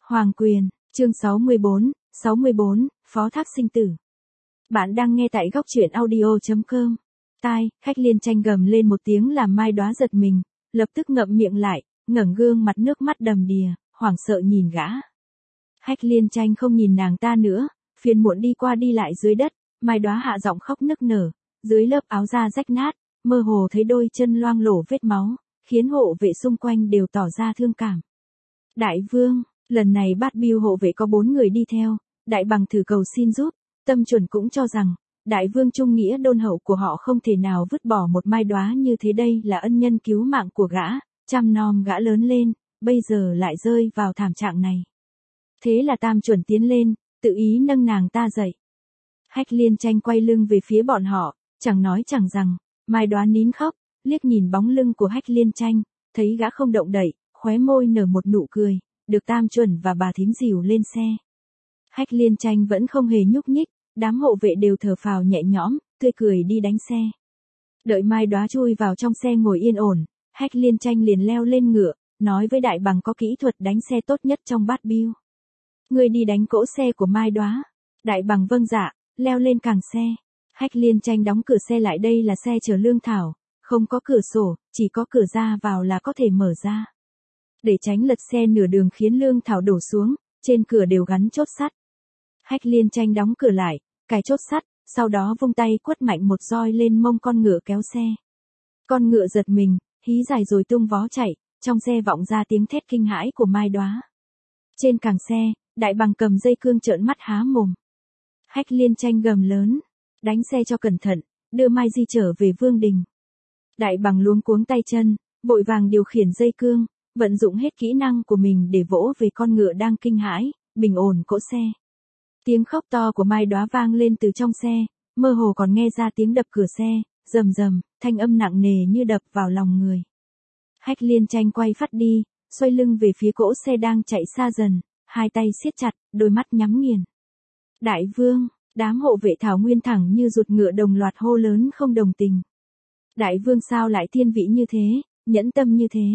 Hoàng quyền, chương 64, Phó thác sinh tử. Bạn đang nghe tại góc truyện audio.com. Tai, Hách Liên Tranh gầm lên một tiếng làm Mai Đóa giật mình, lập tức ngậm miệng lại, ngẩng gương mặt nước mắt đầm đìa, hoảng sợ nhìn gã. Hách Liên Tranh không nhìn nàng ta nữa, phiền muộn đi qua đi lại dưới đất, Mai Đóa hạ giọng khóc nức nở, dưới lớp áo da rách nát, mơ hồ thấy đôi chân loang lổ vết máu, khiến hộ vệ xung quanh đều tỏ ra thương cảm. Đại vương, lần này Bát Biêu hộ vệ có 4 người đi theo, Đại Bằng thử cầu xin giúp, Tâm Chuẩn cũng cho rằng, Đại vương trung nghĩa đôn hậu của họ không thể nào vứt bỏ một Mai Đóa như thế, đây là ân nhân cứu mạng của gã, chăm nom gã lớn lên, bây giờ lại rơi vào thảm trạng này. Thế là Tam Chuẩn tiến lên, tự ý nâng nàng ta dậy. Hách Liên Tranh quay lưng về phía bọn họ, chẳng nói chẳng rằng, Mai Đóa nín khóc, liếc nhìn bóng lưng của Hách Liên Tranh, thấy gã không động đậy, khóe môi nở một nụ cười, được Tam Chuẩn và bà thím dìu lên xe. Hách Liên Tranh vẫn không hề nhúc nhích, đám hộ vệ đều thở phào nhẹ nhõm, tươi cười đi đánh xe. Đợi Mai Đóa chui vào trong xe ngồi yên ổn, Hách Liên Tranh liền leo lên ngựa, nói với Đại Bằng có kỹ thuật đánh xe tốt nhất trong Bát Biêu. Người đi đánh cỗ xe của Mai Đóa. Đại Bằng vâng dạ, leo lên càng xe. Hách Liên Tranh đóng cửa xe lại, đây là xe chở lương thảo, không có cửa sổ, chỉ có cửa ra vào là có thể mở ra. Để tránh lật xe nửa đường khiến lương thảo đổ xuống, trên cửa đều gắn chốt sắt. Hách Liên Tranh đóng cửa lại, cài chốt sắt, sau đó vung tay quất mạnh một roi lên mông con ngựa kéo xe. Con ngựa giật mình, hí dài rồi tung vó chạy, trong xe vọng ra tiếng thét kinh hãi của Mai Đóa. Trên càng xe, Đại Bằng cầm dây cương trợn mắt há mồm. Hách Liên Tranh gầm lớn, đánh xe cho cẩn thận, đưa Mai Di trở về Vương Đình. Đại Bằng luống cuống tay chân, vội vàng điều khiển dây cương, vận dụng hết kỹ năng của mình để vỗ về con ngựa đang kinh hãi, bình ổn cỗ xe. Tiếng khóc to của Mai Đóa vang lên từ trong xe, mơ hồ còn nghe ra tiếng đập cửa xe, rầm rầm, thanh âm nặng nề như đập vào lòng người. Hách Liên Tranh quay phắt đi, xoay lưng về phía cỗ xe đang chạy xa dần, hai tay siết chặt, đôi mắt nhắm nghiền. Đại vương, đám hộ vệ Thảo Nguyên thẳng như ruột ngựa đồng loạt hô lớn không đồng tình. Đại vương sao lại thiên vị như thế, nhẫn tâm như thế?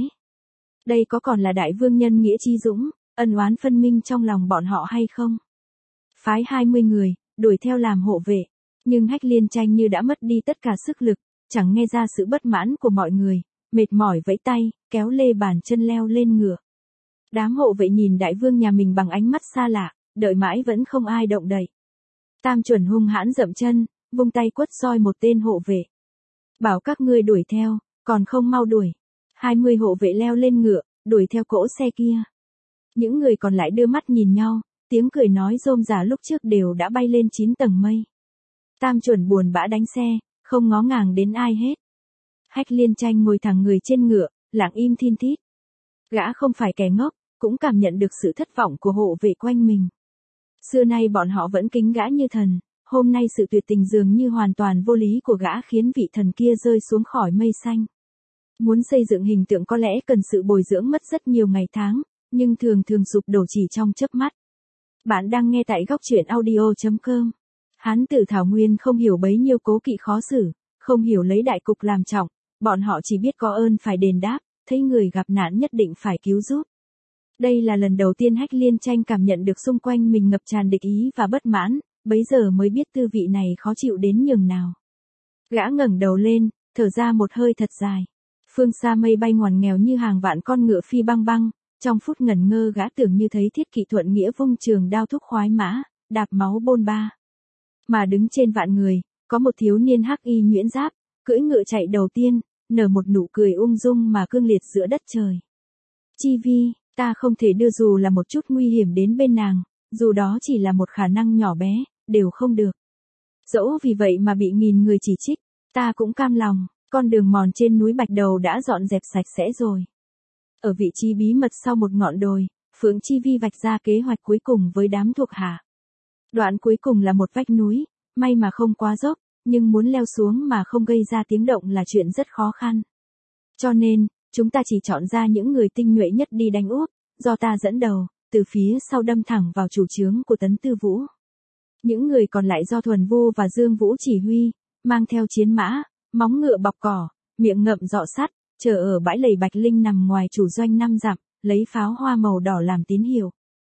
Đây có còn là đại vương nhân nghĩa chi dũng, ân oán phân minh trong lòng bọn họ hay không? Phái 20 người, đuổi theo làm hộ vệ, nhưng Hách Liên Tranh như đã mất đi tất cả sức lực, chẳng nghe ra sự bất mãn của mọi người, mệt mỏi vẫy tay, kéo lê bàn chân leo lên ngựa. Đám hộ vệ nhìn đại vương nhà mình bằng ánh mắt xa lạ, đợi mãi vẫn không ai động đậy. Tam Chuẩn hung hãn dậm chân, vung tay quất roi một tên hộ vệ. Bảo các ngươi đuổi theo, còn không mau đuổi. 20 hộ vệ leo lên ngựa, đuổi theo cỗ xe kia. Những người còn lại đưa mắt nhìn nhau, tiếng cười nói rôm rả lúc trước đều đã bay lên 9 tầng mây. Tam Chuẩn buồn bã đánh xe, không ngó ngàng đến ai hết. Hách Liên Tranh ngồi thẳng người trên ngựa, lặng im thin thít. Gã không phải kẻ ngốc, cũng cảm nhận được sự thất vọng của hộ vệ quanh mình. Xưa nay bọn họ vẫn kính gã như thần, hôm nay sự tuyệt tình dường như hoàn toàn vô lý của gã khiến vị thần kia rơi xuống khỏi mây xanh. Muốn xây dựng hình tượng có lẽ cần sự bồi dưỡng mất rất nhiều ngày tháng, nhưng thường sụp đổ chỉ trong chớp mắt. Bạn đang nghe tại góc truyện audio.com. Hán tử Thảo Nguyên không hiểu bấy nhiêu cố kỵ khó xử, không hiểu lấy đại cục làm trọng, bọn họ chỉ biết có ơn phải đền đáp, thấy người gặp nạn nhất định phải cứu giúp. Đây là lần đầu tiên Hách Liên Tranh cảm nhận được xung quanh mình ngập tràn địch ý và bất mãn, bấy giờ mới biết tư vị này khó chịu đến nhường nào. Gã ngẩng đầu lên, thở ra một hơi thật dài. Phương xa mây bay ngoằn nghèo như hàng vạn con ngựa phi băng băng, trong phút ngẩn ngơ gã tưởng như thấy Thiết Kỵ thuận nghĩa vung trường đao thúc khoái mã, đạp máu bôn ba. Mà đứng trên vạn người, có một thiếu niên hắc y nhuyễn giáp, cưỡi ngựa chạy đầu tiên, nở một nụ cười ung dung mà cương liệt giữa đất trời. Chi Vi, ta không thể đưa dù là một chút nguy hiểm đến bên nàng, dù đó chỉ là một khả năng nhỏ bé, đều không được. Dẫu vì vậy mà bị nghìn người chỉ trích, ta cũng cam lòng, con đường mòn trên núi Bạch Đầu đã dọn dẹp sạch sẽ rồi. Ở vị trí bí mật sau một ngọn đồi, Phượng Chi Vi vạch ra kế hoạch cuối cùng với đám thuộc hạ. Đoạn cuối cùng là một vách núi, may mà không quá dốc, nhưng muốn leo xuống mà không gây ra tiếng động là chuyện rất khó khăn. Cho nên, chúng ta chỉ chọn ra những người tinh nhuệ nhất đi đánh úp, do ta dẫn đầu, từ phía sau đâm thẳng vào chủ trướng của Tấn Tư Vũ. Những người còn lại do Thuần Vu và Dương Vũ chỉ huy, mang theo chiến mã, móng ngựa bọc cỏ, miệng ngậm dọ sắt, chờ ở bãi lầy Bạch Linh nằm ngoài chủ doanh 5 dặm, lấy pháo hoa màu đỏ làm tín hiệu.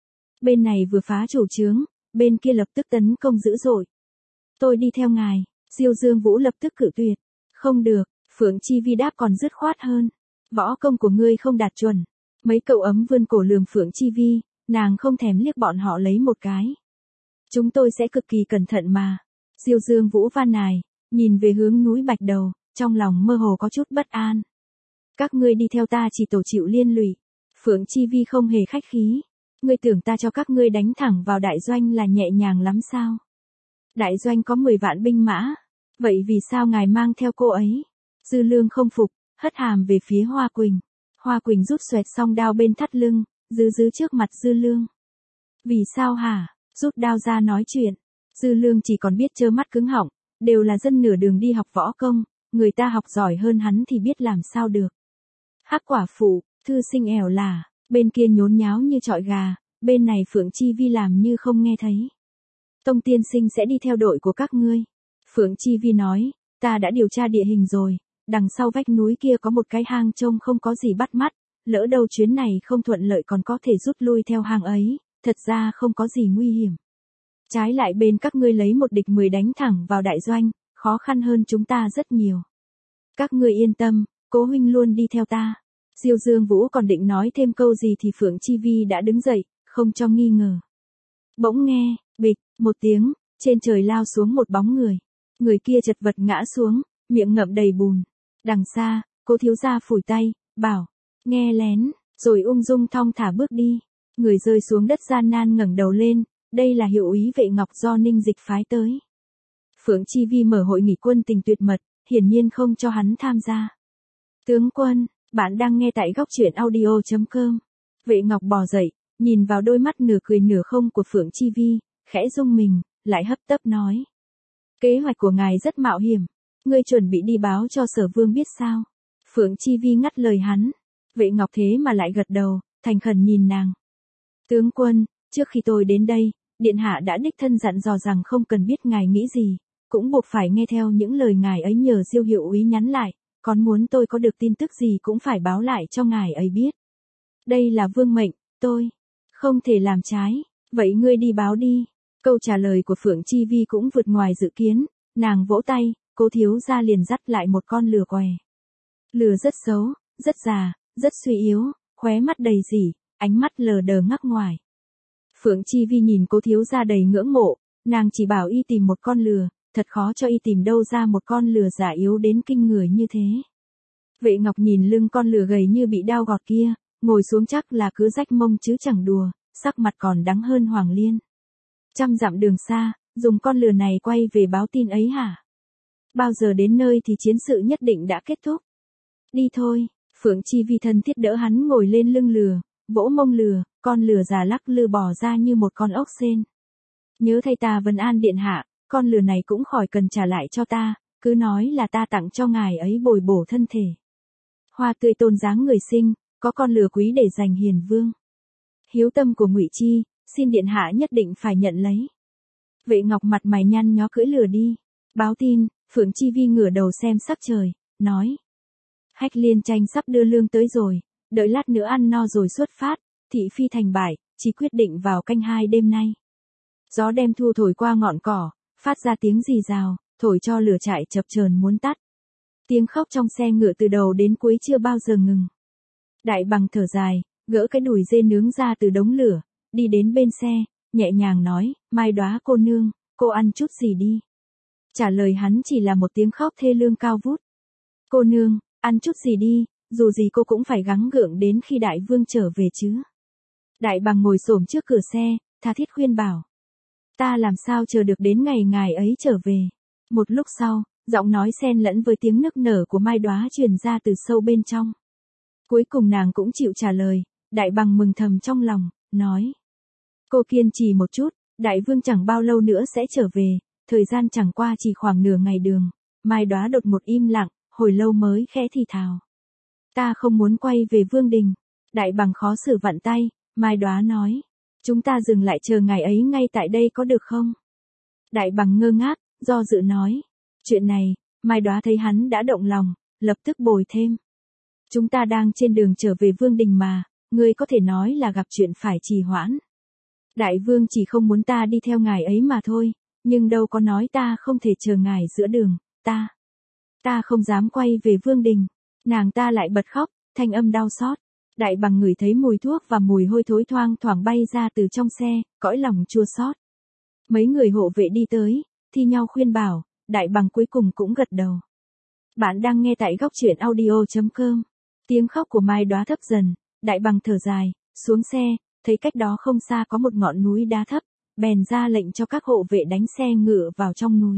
Bên này vừa phá chủ trướng, bên kia lập tức tấn công dữ dội. Tôi đi theo ngài, Diêu Dương Vũ lập tức cự tuyệt. Không được, Phượng Chi Vi đáp còn dứt khoát hơn. Võ công của ngươi không đạt chuẩn. Mấy cậu ấm vươn cổ lườm Phượng Chi Vi, nàng không thèm liếc bọn họ lấy một cái. Chúng tôi sẽ cực kỳ cẩn thận mà. Diêu Dương Vũ van nài, nhìn về hướng núi Bạch Đầu, trong lòng mơ hồ có chút bất an. Các ngươi đi theo ta chỉ tổ chịu liên lụy. Phượng Chi Vi không hề khách khí. Ngươi tưởng ta cho các ngươi đánh thẳng vào đại doanh là nhẹ nhàng lắm sao? Đại doanh có 10 vạn binh mã. Vậy vì sao ngài mang theo cô ấy? Dư Lương không phục, hất hàm về phía Hoa Quỳnh. Hoa Quỳnh rút xoẹt song đao bên thắt lưng, giữ trước mặt Dư Lương. Vì sao hả? Rút đao ra nói chuyện. Dư Lương chỉ còn biết trơ mắt cứng họng, đều là dân nửa đường đi học võ công, người ta học giỏi hơn hắn thì biết làm sao được. Hắc quả phụ, thư sinh ẻo là, bên kia nhốn nháo như trọi gà, bên này Phượng Chi Vi làm như không nghe thấy. Tông tiên sinh sẽ đi theo đội của các ngươi. Phượng Chi Vi nói, ta đã điều tra địa hình rồi, đằng sau vách núi kia có một cái hang trông không có gì bắt mắt, lỡ đâu chuyến này không thuận lợi còn có thể rút lui theo hang ấy, thật ra không có gì nguy hiểm. Trái lại bên các ngươi lấy một địch 10 đánh thẳng vào đại doanh, khó khăn hơn chúng ta rất nhiều. Các ngươi yên tâm, Cố huynh luôn đi theo ta. Diêu Dương Vũ còn định nói thêm câu gì thì Phượng Chi Vi đã đứng dậy, không cho nghi ngờ. Bỗng nghe, bịch, một tiếng, trên trời lao xuống một bóng người. Người kia chật vật ngã xuống, miệng ngậm đầy bùn. Đằng xa, Cố thiếu gia phủi tay, bảo, nghe lén, rồi ung dung thong thả bước đi. Người rơi xuống đất gian nan ngẩng đầu lên, đây là hiệu úy Vệ Ngọc do Ninh Dịch phái tới. Phượng Chi Vi mở hội nghị quân tình tuyệt mật, hiển nhiên không cho hắn tham gia. Tướng quân, bạn đang nghe tại góc truyện audio.com. Vệ Ngọc bò dậy, nhìn vào đôi mắt nửa cười nửa không của Phượng Chi Vi, khẽ rung mình, lại hấp tấp nói. Kế hoạch của ngài rất mạo hiểm, ngươi chuẩn bị đi báo cho Sở Vương biết sao? Phượng Chi Vi ngắt lời hắn. Vệ Ngọc thế mà lại gật đầu, thành khẩn nhìn nàng. Tướng quân, trước khi tôi đến đây, Điện Hạ đã đích thân dặn dò rằng không cần biết ngài nghĩ gì, cũng buộc phải nghe theo những lời ngài ấy nhờ Diêu hiệu úy nhắn lại, còn muốn tôi có được tin tức gì cũng phải báo lại cho ngài ấy biết. Đây là vương mệnh, tôi không thể làm trái, vậy ngươi đi báo đi. Câu trả lời của Phượng Chi Vi cũng vượt ngoài dự kiến, nàng vỗ tay, Cố thiếu gia liền dắt lại một con lừa què. Lừa rất xấu, rất già, rất suy yếu, khóe mắt đầy rỉ, ánh mắt lờ đờ ngắc ngoài. Phượng Chi Vi nhìn Cố thiếu gia đầy ngưỡng mộ, nàng chỉ bảo y tìm một con lừa, thật khó cho y tìm đâu ra một con lừa già yếu đến kinh người như thế. Vệ Ngọc nhìn lưng con lừa gầy như bị đao gọt kia, ngồi xuống chắc là cứ rách mông chứ chẳng đùa, sắc mặt còn đắng hơn Hoàng Liên. 100 dặm đường xa, dùng con lừa này quay về báo tin ấy hả? Bao giờ đến nơi thì chiến sự nhất định đã kết thúc? Đi thôi, Phượng Chi Vi thân thiết đỡ hắn ngồi lên lưng lừa, vỗ mông lừa, con lừa già lắc lư bò ra như một con ốc sên. Nhớ thay ta vấn an điện hạ, con lừa này cũng khỏi cần trả lại cho ta, cứ nói là ta tặng cho ngài ấy bồi bổ thân thể. Hoa tươi tôn dáng người sinh, có con lừa quý để dành hiền vương. Hiếu tâm của Ngụy Chi, xin điện hạ nhất định phải nhận lấy. Vệ Ngọc mặt mày nhăn nhó cưỡi lừa đi. Báo tin, Phượng Chi Vi ngửa đầu xem sắc trời, nói. Hách Liên Tranh sắp đưa lương tới rồi, đợi lát nữa ăn no rồi xuất phát, thị phi thành bại, chỉ quyết định vào canh 2 đêm nay. Gió đem thu thổi qua ngọn cỏ, phát ra tiếng rì rào, thổi cho lửa trại chập chờn muốn tắt. Tiếng khóc trong xe ngựa từ đầu đến cuối chưa bao giờ ngừng. Đại Bằng thở dài, gỡ cái đùi dê nướng ra từ đống lửa, đi đến bên xe, nhẹ nhàng nói, Mai Đóa cô nương, cô ăn chút gì đi. Trả lời hắn chỉ là một tiếng khóc thê lương cao vút. Cô nương, ăn chút gì đi, dù gì cô cũng phải gắng gượng đến khi đại vương trở về chứ. Đại Bằng ngồi xổm trước cửa xe, tha thiết khuyên bảo. Ta làm sao chờ được đến ngày ngài ấy trở về. Một lúc sau, giọng nói xen lẫn với tiếng nức nở của Mai Đóa truyền ra từ sâu bên trong. Cuối cùng nàng cũng chịu trả lời, Đại Bằng mừng thầm trong lòng, nói. Cô kiên trì một chút, đại vương chẳng bao lâu nữa sẽ trở về, thời gian chẳng qua chỉ khoảng nửa ngày đường. Mai Đóa đột một im lặng, hồi lâu mới khẽ thì thào. Ta không muốn quay về vương đình. Đại Bằng khó xử vặn tay, Mai Đóa nói. Chúng ta dừng lại chờ ngày ấy ngay tại đây có được không? Đại Bằng ngơ ngác, do dự nói. Chuyện này, Mai Đóa thấy hắn đã động lòng, lập tức bồi thêm. Chúng ta đang trên đường trở về vương đình mà, ngươi có thể nói là gặp chuyện phải trì hoãn. Đại vương chỉ không muốn ta đi theo ngài ấy mà thôi, nhưng đâu có nói ta không thể chờ ngài giữa đường, ta không dám quay về vương đình. Nàng ta lại bật khóc, thanh âm đau xót. Đại bằng ngửi thấy mùi thuốc và mùi hôi thối thoang thoảng bay ra từ trong xe, cõi lòng chua xót. Mấy người hộ vệ đi tới, thi nhau khuyên bảo, đại bằng cuối cùng cũng gật đầu. Bạn đang nghe tại góc truyện audio.com. Tiếng khóc của Mai Đóa thấp dần, đại bằng thở dài, xuống xe, thấy cách đó không xa có một ngọn núi đá thấp, bèn ra lệnh cho các hộ vệ đánh xe ngựa vào trong núi.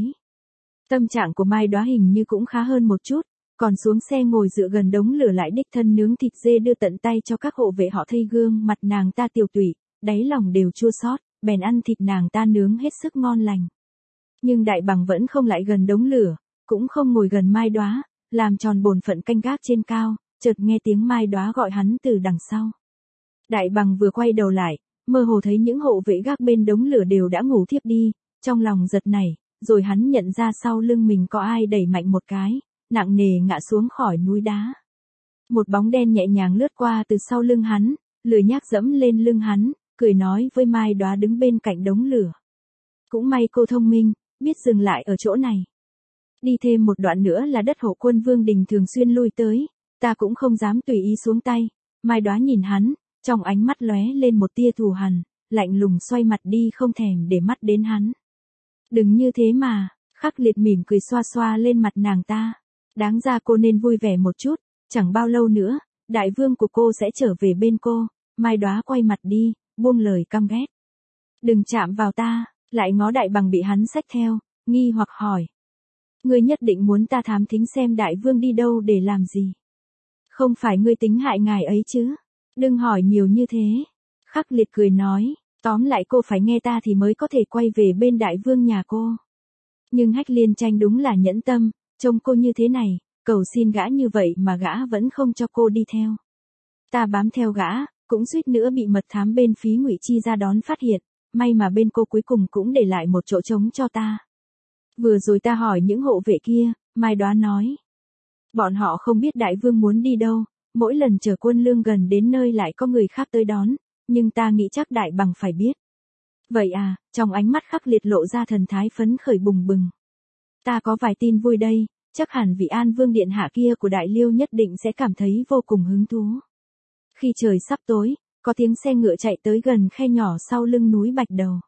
Tâm trạng của Mai Đóa hình như cũng khá hơn một chút, còn xuống xe ngồi dựa gần đống lửa lại đích thân nướng thịt dê đưa tận tay cho các hộ vệ họ thay gương mặt nàng ta tiều tụy, đáy lòng đều chua xót, bèn ăn thịt nàng ta nướng hết sức ngon lành. Nhưng đại bằng vẫn không lại gần đống lửa, cũng không ngồi gần Mai Đóa, làm tròn bổn phận canh gác trên cao, chợt nghe tiếng Mai Đóa gọi hắn từ đằng sau. Đại bằng vừa quay đầu lại, mơ hồ thấy những hộ vệ gác bên đống lửa đều đã ngủ thiếp đi, trong lòng giật nảy, rồi hắn nhận ra sau lưng mình có ai đẩy mạnh một cái, nặng nề ngã xuống khỏi núi đá. Một bóng đen nhẹ nhàng lướt qua từ sau lưng hắn, lười nhác dẫm lên lưng hắn, cười nói với Mai Đóa đứng bên cạnh đống lửa. Cũng may cô thông minh, biết dừng lại ở chỗ này. Đi thêm một đoạn nữa là đất hộ quân vương đình thường xuyên lui tới, ta cũng không dám tùy ý xuống tay. Mai Đóa nhìn hắn, trong ánh mắt lóe lên một tia thù hằn, lạnh lùng xoay mặt đi không thèm để mắt đến hắn. Đừng như thế mà, Khắc Liệt mỉm cười xoa xoa lên mặt nàng ta. Đáng ra cô nên vui vẻ một chút, chẳng bao lâu nữa, đại vương của cô sẽ trở về bên cô. Mai Đóa quay mặt đi, buông lời căm ghét. Đừng chạm vào ta, lại ngó đại bằng bị hắn xách theo, nghi hoặc hỏi. Ngươi nhất định muốn ta thám thính xem đại vương đi đâu để làm gì? Không phải ngươi tính hại ngài ấy chứ? Đừng hỏi nhiều như thế. Khắc Liệt cười nói, tóm lại cô phải nghe ta thì mới có thể quay về bên đại vương nhà cô. Nhưng Hách Liên Tranh đúng là nhẫn tâm, trông cô như thế này, cầu xin gã như vậy mà gã vẫn không cho cô đi theo. Ta bám theo gã, cũng suýt nữa bị mật thám bên Phí Ngụy Chi ra đón phát hiện, may mà bên cô cuối cùng cũng để lại một chỗ trống cho ta. Vừa rồi ta hỏi những hộ vệ kia, Mai Đóa nói. Bọn họ không biết đại vương muốn đi đâu, mỗi lần chở quân lương gần đến nơi lại có người khác tới đón, nhưng ta nghĩ chắc đại bằng phải biết. Vậy à, trong ánh mắt Khắc Liệt lộ ra thần thái phấn khởi bùng bừng. Ta có vài tin vui đây, chắc hẳn vị An Vương điện hạ kia của Đại Liêu nhất định sẽ cảm thấy vô cùng hứng thú. Khi trời sắp tối, có tiếng xe ngựa chạy tới gần khe nhỏ sau lưng núi Bạch Đầu.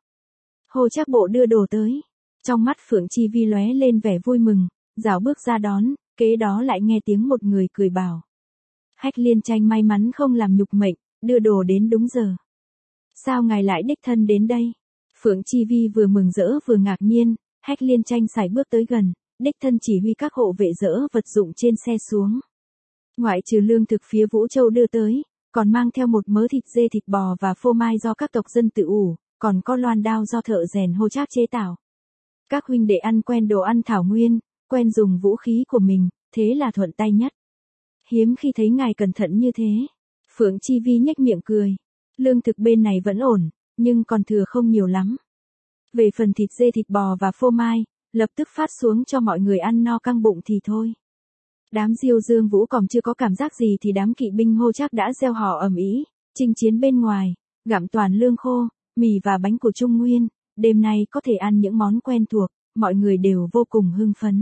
Hồ Trác Bộ đưa đồ tới. Trong mắt Phượng Chi Vi lóe lên vẻ vui mừng, rảo bước ra đón, kế đó lại nghe tiếng một người cười bảo. Hách Liên Tranh may mắn không làm nhục mệnh, đưa đồ đến đúng giờ. Sao ngài lại đích thân đến đây? Phượng Chi Vi vừa mừng rỡ vừa ngạc nhiên, Hách Liên Tranh sải bước tới gần, đích thân chỉ huy các hộ vệ dỡ vật dụng trên xe xuống. Ngoại trừ lương thực phía Vũ Châu đưa tới, còn mang theo một mớ thịt dê thịt bò và phô mai do các tộc dân tự ủ, còn có loan đao do thợ rèn Hồ Trác chế tạo. Các huynh đệ ăn quen đồ ăn thảo nguyên, quen dùng vũ khí của mình, thế là thuận tay nhất. Hiếm khi thấy ngài cẩn thận như thế. Phượng Chi Vi nhếch miệng cười. Lương thực bên này vẫn ổn, nhưng còn thừa không nhiều lắm. Về phần thịt dê thịt bò và phô mai, lập tức phát xuống cho mọi người ăn no căng bụng thì thôi. Đám Diêu Dương Vũ còn chưa có cảm giác gì thì đám kỵ binh Hồ Trác đã reo hò ầm ĩ, chinh chiến bên ngoài, gặm toàn lương khô, mì và bánh của Trung Nguyên. Đêm nay có thể ăn những món quen thuộc, mọi người đều vô cùng hưng phấn.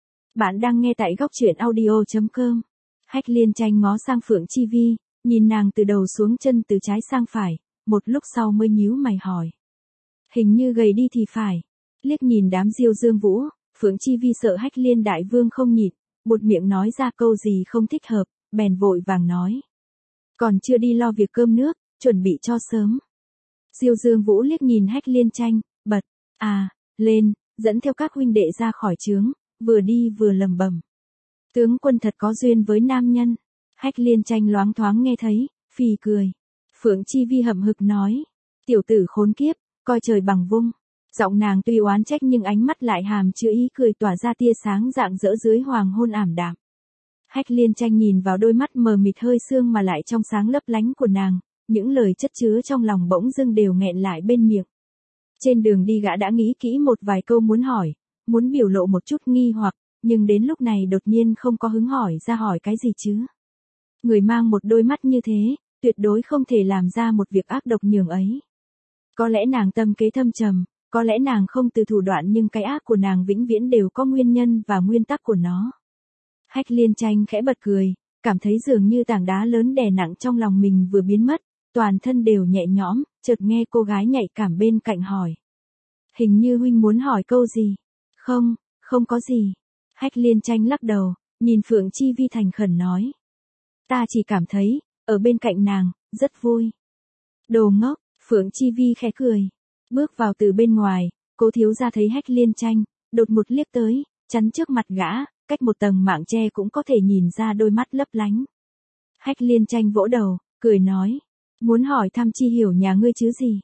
Bạn đang nghe tại góc truyện audio.com. Hách Liên Tranh ngó sang Phượng Chi Vi, nhìn nàng từ đầu xuống chân từ trái sang phải, một lúc sau mới nhíu mày hỏi. Hình như gầy đi thì phải. Liếc nhìn đám Diêu Dương Vũ, Phượng Chi Vi sợ Hách Liên đại vương không nhịn, buột miệng nói ra câu gì không thích hợp, bèn vội vàng nói. Còn chưa đi lo việc cơm nước, chuẩn bị cho sớm. Diêu Dương Vũ liếc nhìn Hách Liên Tranh, bật, lên, dẫn theo các huynh đệ ra khỏi trướng, vừa đi vừa lầm bầm. Tướng quân thật có duyên với nam nhân. Hách Liên Tranh loáng thoáng nghe thấy, phì cười. Phượng Chi Vi hậm hực nói, tiểu tử khốn kiếp, coi trời bằng vung. Giọng nàng tuy oán trách nhưng ánh mắt lại hàm chứa ý cười tỏa ra tia sáng rạng rỡ dưới hoàng hôn ảm đạm. Hách Liên Tranh nhìn vào đôi mắt mờ mịt hơi sương mà lại trong sáng lấp lánh của nàng, những lời chất chứa trong lòng bỗng dưng đều nghẹn lại bên miệng. Trên đường đi gã đã nghĩ kỹ một vài câu muốn hỏi, muốn biểu lộ một chút nghi hoặc, nhưng đến lúc này đột nhiên không có hứng hỏi ra hỏi cái gì chứ. Người mang một đôi mắt như thế, tuyệt đối không thể làm ra một việc ác độc nhường ấy. Có lẽ nàng tâm kế thâm trầm, có lẽ nàng không từ thủ đoạn nhưng cái ác của nàng vĩnh viễn đều có nguyên nhân và nguyên tắc của nó. Hách Liên Tranh khẽ bật cười, cảm thấy dường như tảng đá lớn đè nặng trong lòng mình vừa biến mất, toàn thân đều nhẹ nhõm, chợt nghe cô gái nhạy cảm bên cạnh hỏi. Hình như huynh muốn hỏi câu gì? Không, không có gì. Hách Liên Tranh lắc đầu, nhìn Phượng Chi Vi thành khẩn nói. Ta chỉ cảm thấy, ở bên cạnh nàng, rất vui. Đồ ngốc, Phượng Chi Vi khẽ cười. Bước vào từ bên ngoài, Cố thiếu gia thấy Hách Liên Tranh, đột một liếc tới, chắn trước mặt gã, cách một tầng mảng tre cũng có thể nhìn ra đôi mắt lấp lánh. Hách Liên Tranh vỗ đầu, cười nói. Muốn hỏi thăm Chi Hiểu nhà ngươi chứ gì?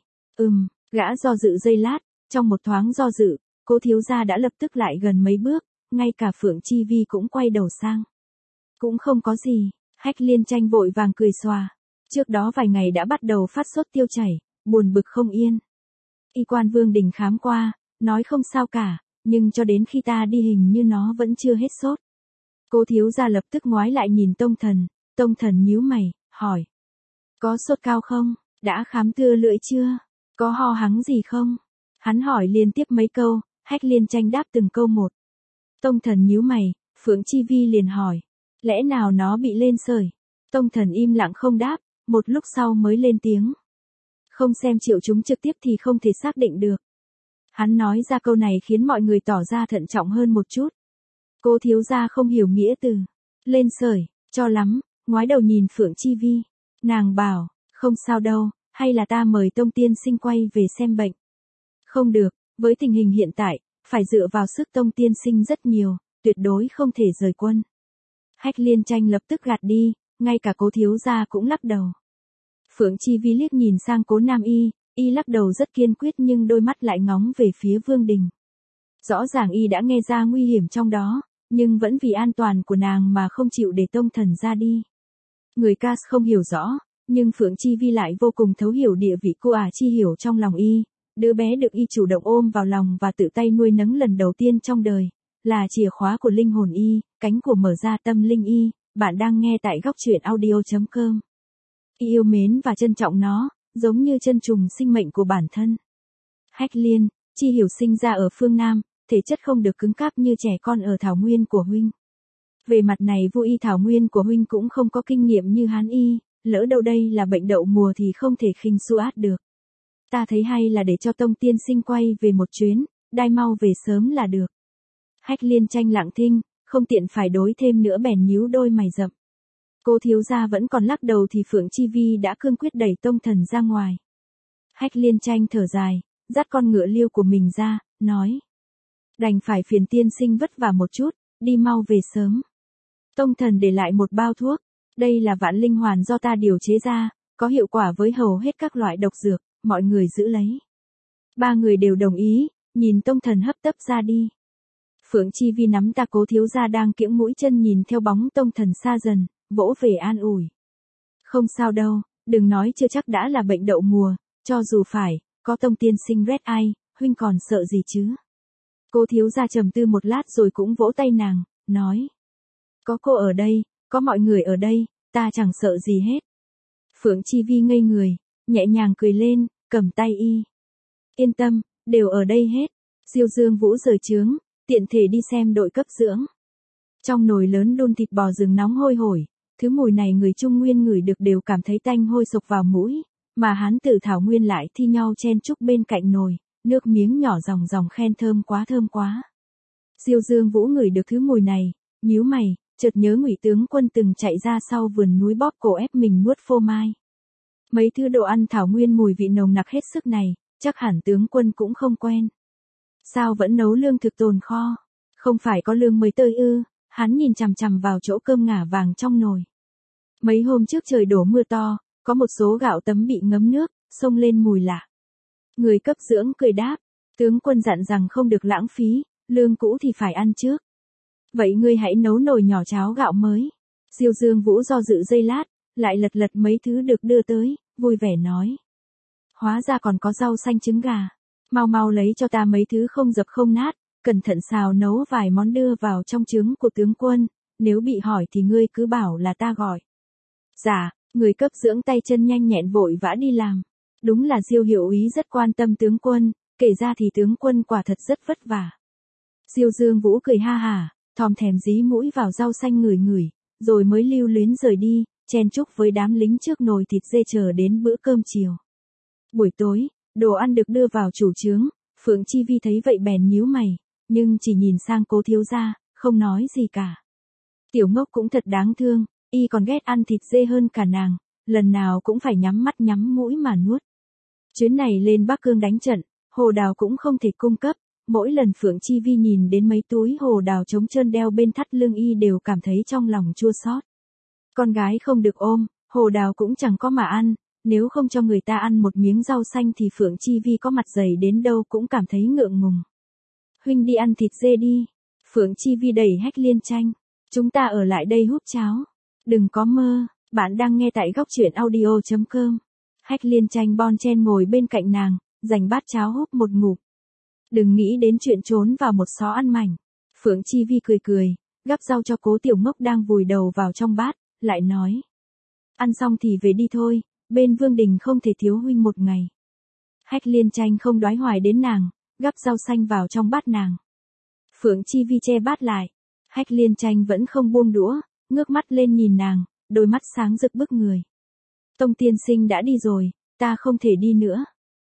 Gã do dự giây lát, trong một thoáng do dự, Cố thiếu gia đã lập tức lại gần mấy bước, ngay cả Phượng Chi Vi cũng quay đầu sang. Cũng không có gì, Hách Liên Tranh vội vàng cười xòa. Trước đó vài ngày đã bắt đầu phát sốt tiêu chảy, buồn bực không yên. Y quan Vương Đình khám qua, nói không sao cả, nhưng cho đến khi ta đi hình như nó vẫn chưa hết sốt. Cố thiếu gia lập tức ngoái lại nhìn Tông Thần nhíu mày, hỏi. Có sốt cao không? Đã khám tưa lưỡi chưa? Có ho hắng gì không? Hắn hỏi liên tiếp mấy câu, Hách Liên Tranh đáp từng câu một. Tông Thần nhíu mày, Phượng Chi Vi liền hỏi. Lẽ nào nó bị lên sởi? Tông Thần im lặng không đáp, một lúc sau mới lên tiếng. Không xem triệu chứng trực tiếp thì không thể xác định được. Hắn nói ra câu này khiến mọi người tỏ ra thận trọng hơn một chút. Cố thiếu gia không hiểu nghĩa từ lên sởi, cho lắm, ngoái đầu nhìn Phượng Chi Vi. Nàng bảo, không sao đâu, hay là ta mời Tông tiên sinh quay về xem bệnh. Không được, với tình hình hiện tại, phải dựa vào sức Tông tiên sinh rất nhiều, tuyệt đối không thể rời quân. Hách Liên Tranh lập tức gạt đi, ngay cả Cố thiếu gia cũng lắc đầu. Phượng Chi Vi liếc nhìn sang Cố Nam Y lắc đầu rất kiên quyết nhưng đôi mắt lại ngóng về phía Vương Đình. Rõ ràng Y đã nghe ra nguy hiểm trong đó, nhưng vẫn vì an toàn của nàng mà không chịu để Tông Thần ra đi. Người Cas không hiểu rõ, nhưng Phượng Chi Vi lại vô cùng thấu hiểu địa vị cô Chi Hiểu trong lòng Y. Đứa bé được Y chủ động ôm vào lòng và tự tay nuôi nấng lần đầu tiên trong đời, là chìa khóa của linh hồn Y, cánh của mở ra tâm linh Y. Bạn đang nghe tại góc truyện audio.com. Y yêu mến và trân trọng nó, giống như chân trùng sinh mệnh của bản thân. Hách Liên, Chi Hiểu sinh ra ở phương Nam, thể chất không được cứng cáp như trẻ con ở thảo nguyên của huynh. Về mặt này Vu y thảo nguyên của huynh cũng không có kinh nghiệm như Hán y, lỡ đâu đây là bệnh đậu mùa thì không thể khinh su át được. Ta thấy hay là để cho Tông tiên sinh quay về một chuyến, đai mau về sớm là được. Hách Liên Tranh lặng thinh, không tiện phải đối thêm nữa bèn nhíu đôi mày rậm. Cố thiếu gia vẫn còn lắc đầu thì Phượng Chi Vi đã cương quyết đẩy Tông Thần ra ngoài. Hách Liên Tranh thở dài, dắt con ngựa liêu của mình ra, nói. Đành phải phiền tiên sinh vất vả một chút, đi mau về sớm. Tông Thần để lại một bao thuốc, đây là vạn linh hoàn do ta điều chế ra, có hiệu quả với hầu hết các loại độc dược, mọi người giữ lấy. Ba người đều đồng ý, nhìn Tông Thần hấp tấp ra đi. Phượng Chi Vi nắm tay Cố thiếu gia đang kiễng mũi chân nhìn theo bóng Tông Thần xa dần, vỗ về an ủi. Không sao đâu, đừng nói chưa chắc đã là bệnh đậu mùa, cho dù phải, có Tông tiên sinh Red Eye, huynh còn sợ gì chứ? Cố thiếu gia trầm tư một lát rồi cũng vỗ tay nàng, nói. Có cô ở đây, có mọi người ở đây, ta chẳng sợ gì hết. Phượng Chi Vi ngây người, nhẹ nhàng cười lên, cầm tay y. Yên tâm, đều ở đây hết. Diêu Dương Vũ rời trướng, tiện thể đi xem đội cấp dưỡng. Trong nồi lớn đun thịt bò rừng nóng hôi hổi, thứ mùi này người Trung Nguyên ngửi được đều cảm thấy tanh hôi sộc vào mũi, mà Hán tử Thảo Nguyên lại thi nhau chen chúc bên cạnh nồi, nước miếng nhỏ ròng ròng khen thơm quá. Diêu Dương Vũ ngửi được thứ mùi này, nhíu mày, chợt nhớ Ngụy tướng quân từng chạy ra sau vườn núi bóp cổ ép mình nuốt phô mai. Mấy thứ đồ ăn Thảo Nguyên mùi vị nồng nặc hết sức này, chắc hẳn tướng quân cũng không quen. Sao vẫn nấu lương thực tồn kho? Không phải có lương mới tơi ư? Hắn nhìn chằm chằm vào chỗ cơm ngả vàng trong nồi. Mấy hôm trước trời đổ mưa to, có một số gạo tấm bị ngấm nước, xông lên mùi lạ. Người cấp dưỡng cười đáp, tướng quân dặn rằng không được lãng phí, lương cũ thì phải ăn trước. Vậy ngươi hãy nấu nồi nhỏ cháo gạo mới. Diêu Dương Vũ do dự giây lát, lại lật mấy thứ được đưa tới, vui vẻ nói. Hóa ra còn có rau xanh trứng gà. Mau lấy cho ta mấy thứ không dập không nát, cẩn thận xào nấu vài món đưa vào trong trướng của tướng quân, nếu bị hỏi thì ngươi cứ bảo là ta gọi. Dạ, người cấp dưỡng tay chân nhanh nhẹn vội vã đi làm. Đúng là Diêu hiệu úy rất quan tâm tướng quân, kể ra thì tướng quân quả thật rất vất vả. Diêu Dương Vũ cười ha hả, thòm thèm dí mũi vào rau xanh ngửi ngửi, rồi mới lưu luyến rời đi, chen chúc với đám lính trước nồi thịt dê chờ đến bữa cơm chiều. Buổi tối, đồ ăn được đưa vào chủ trướng, Phượng Chi Vi thấy vậy bèn nhíu mày, nhưng chỉ nhìn sang Cố thiếu gia, không nói gì cả. Tiểu Ngốc cũng thật đáng thương, y còn ghét ăn thịt dê hơn cả nàng, lần nào cũng phải nhắm mắt nhắm mũi mà nuốt. Chuyến này lên Bắc Cương đánh trận, hồ đào cũng không thể cung cấp, mỗi lần Phượng Chi Vi nhìn đến mấy túi hồ đào trống trơn đeo bên thắt lưng y đều cảm thấy trong lòng chua xót. Con gái không được ôm, hồ đào cũng chẳng có mà ăn, nếu không cho người ta ăn một miếng rau xanh thì Phượng Chi Vi có mặt dày đến đâu cũng cảm thấy ngượng ngùng. Huynh đi ăn thịt dê đi. Phượng Chi Vi đẩy Hách Liên Tranh. Chúng ta ở lại đây húp cháo. Đừng có mơ, bạn đang nghe tại góc truyện audio.com. Hách Liên Tranh bon chen ngồi bên cạnh nàng, giành bát cháo húp một ngụm. Đừng nghĩ đến chuyện trốn vào một xó ăn mảnh. Phượng Chi Vi cười cười, gắp rau cho Cố Tiểu Ngốc đang vùi đầu vào trong bát, lại nói. Ăn xong thì về đi thôi, bên Vương Đình không thể thiếu huynh một ngày. Hách Liên Tranh không đoái hoài đến nàng, gắp rau xanh vào trong bát nàng. Phượng Chi Vi che bát lại. Hách Liên Tranh vẫn không buông đũa, ngước mắt lên nhìn nàng, đôi mắt sáng rực bức người. Tông tiên sinh đã đi rồi, ta không thể đi nữa.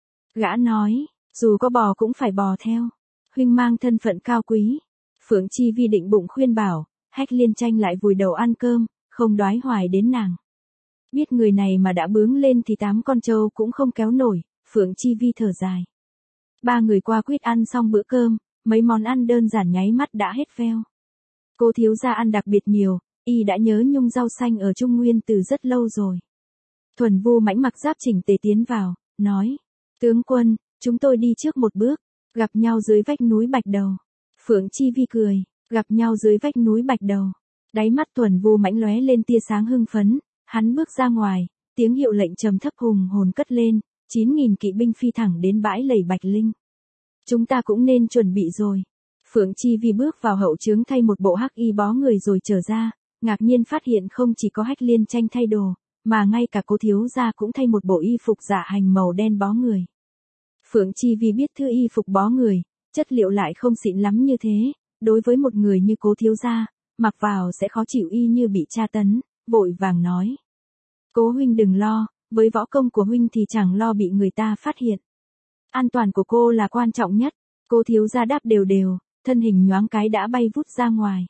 Gã nói, dù có bò cũng phải bò theo. Huynh mang thân phận cao quý. Phượng Chi Vi định bụng khuyên bảo, Hách Liên Tranh lại vùi đầu ăn cơm, không đoái hoài đến nàng. Biết người này mà đã bướng lên thì 8 con trâu cũng không kéo nổi, Phượng Chi Vi thở dài. Ba người qua quýt ăn xong bữa cơm, mấy món ăn đơn giản nháy mắt đã hết veo. Cô thiếu gia ăn đặc biệt nhiều, y đã nhớ nhung rau xanh ở Trung Nguyên từ rất lâu rồi. Thuần Vu Mãnh mặc giáp chỉnh tề tiến vào, nói, tướng quân, chúng tôi đi trước một bước, gặp nhau dưới vách núi Bạch Đầu. Phượng Chi Vi cười, gặp nhau dưới vách núi Bạch Đầu. Đáy mắt Thuần Vu Mãnh lóe lên tia sáng hưng phấn, hắn bước ra ngoài, tiếng hiệu lệnh trầm thấp hùng hồn cất lên, 9.000 kỵ binh phi thẳng đến bãi lầy Bạch Linh. Chúng ta cũng nên chuẩn bị rồi. Phượng Chi Vi bước vào hậu trướng thay một bộ hắc y bó người rồi trở ra, ngạc nhiên phát hiện không chỉ có Hách Liên Tranh thay đồ, mà ngay cả Cố thiếu gia cũng thay một bộ y phục dạ hành màu đen bó người. Phượng Chi Vi biết thứ y phục bó người, chất liệu lại không xịn lắm như thế, đối với một người như Cố thiếu gia, mặc vào sẽ khó chịu y như bị tra tấn, vội vàng nói. Cố huynh đừng lo, với võ công của huynh thì chẳng lo bị người ta phát hiện. An toàn của cô là quan trọng nhất. Cố thiếu gia đáp đều đều, thân hình nhoáng cái đã bay vút ra ngoài.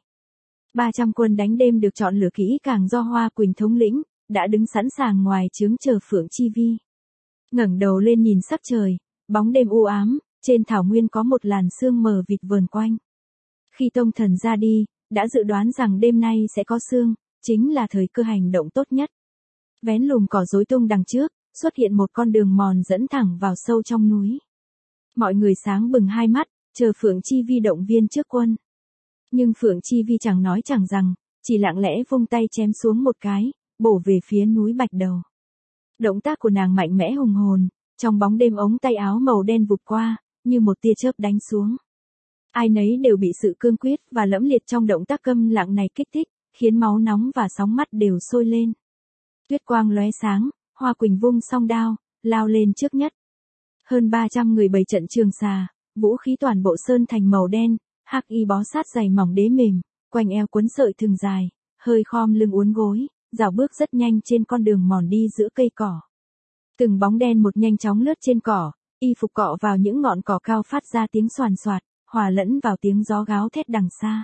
300 quân đánh đêm được chọn lựa kỹ càng do Hoa Quỳnh thống lĩnh, đã đứng sẵn sàng ngoài trướng chờ Phượng Chi Vi. Ngẩng đầu lên nhìn sắc trời, bóng đêm u ám, trên thảo nguyên có một làn sương mờ vịt vờn quanh. Khi tông thần ra đi, đã dự đoán rằng đêm nay sẽ có sương, chính là thời cơ hành động tốt nhất. Vén lùm cỏ rối tung đằng trước, xuất hiện một con đường mòn dẫn thẳng vào sâu trong núi. Mọi người sáng bừng hai mắt, chờ Phượng Chi Vi động viên trước quân. Nhưng Phượng Chi Vi chẳng nói chẳng rằng, chỉ lặng lẽ vung tay chém xuống một cái, bổ về phía núi Bạch Đầu. Động tác của nàng mạnh mẽ hùng hồn, trong bóng đêm ống tay áo màu đen vụt qua, như một tia chớp đánh xuống. Ai nấy đều bị sự cương quyết và lẫm liệt trong động tác câm lặng này kích thích, khiến máu nóng và sóng mắt đều sôi lên. Tuyết quang lóe sáng, Hoa Quỳnh vung song đao, lao lên trước nhất. Hơn 300 người bày trận trường xà, vũ khí toàn bộ sơn thành màu đen, hắc y bó sát giày mỏng đế mềm, quanh eo quấn sợi thừng dài, hơi khom lưng uốn gối, dạo bước rất nhanh trên con đường mòn đi giữa cây cỏ. Từng bóng đen một nhanh chóng lướt trên cỏ, y phục cọ vào những ngọn cỏ cao phát ra tiếng xoàn xoạt, hòa lẫn vào tiếng gió gáo thét đằng xa.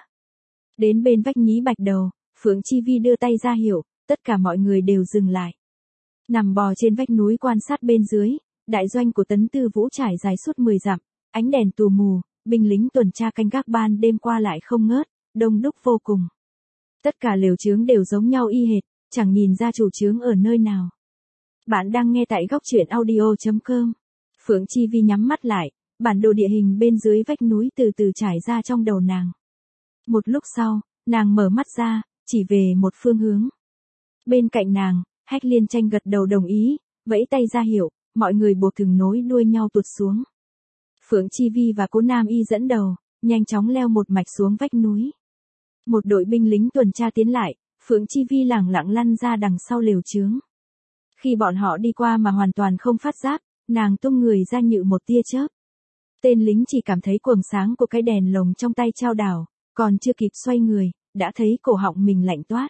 Đến bên vách nhí Bạch Đầu, Phượng Chi Vi đưa tay ra hiệu, tất cả mọi người đều dừng lại. Nằm bò trên vách núi quan sát bên dưới, đại doanh của Tấn Tư Vũ trải dài suốt 10 dặm, ánh đèn tù mù, binh lính tuần tra canh gác ban đêm qua lại không ngớt, đông đúc vô cùng. Tất cả lều trướng đều giống nhau y hệt, chẳng nhìn ra chủ trướng ở nơi nào. Bạn đang nghe tại góc truyện audio.com. Phượng Chi Vi nhắm mắt lại, bản đồ địa hình bên dưới vách núi từ từ trải ra trong đầu nàng. Một lúc sau, nàng mở mắt ra, chỉ về một phương hướng. Bên cạnh nàng, Hách Liên Tranh gật đầu đồng ý, vẫy tay ra hiệu, mọi người buộc thừng nối đuôi nhau tuột xuống. Phượng Chi Vi và Cố Nam Y dẫn đầu, nhanh chóng leo một mạch xuống vách núi. Một đội binh lính tuần tra tiến lại, Phượng Chi Vi lẳng lặng lăn ra đằng sau lều trướng. Khi bọn họ đi qua mà hoàn toàn không phát giác, Nàng tung người ra như một tia chớp. Tên lính chỉ cảm thấy quầng sáng của cái đèn lồng trong tay chao đảo, còn chưa kịp xoay người, đã thấy cổ họng mình lạnh toát.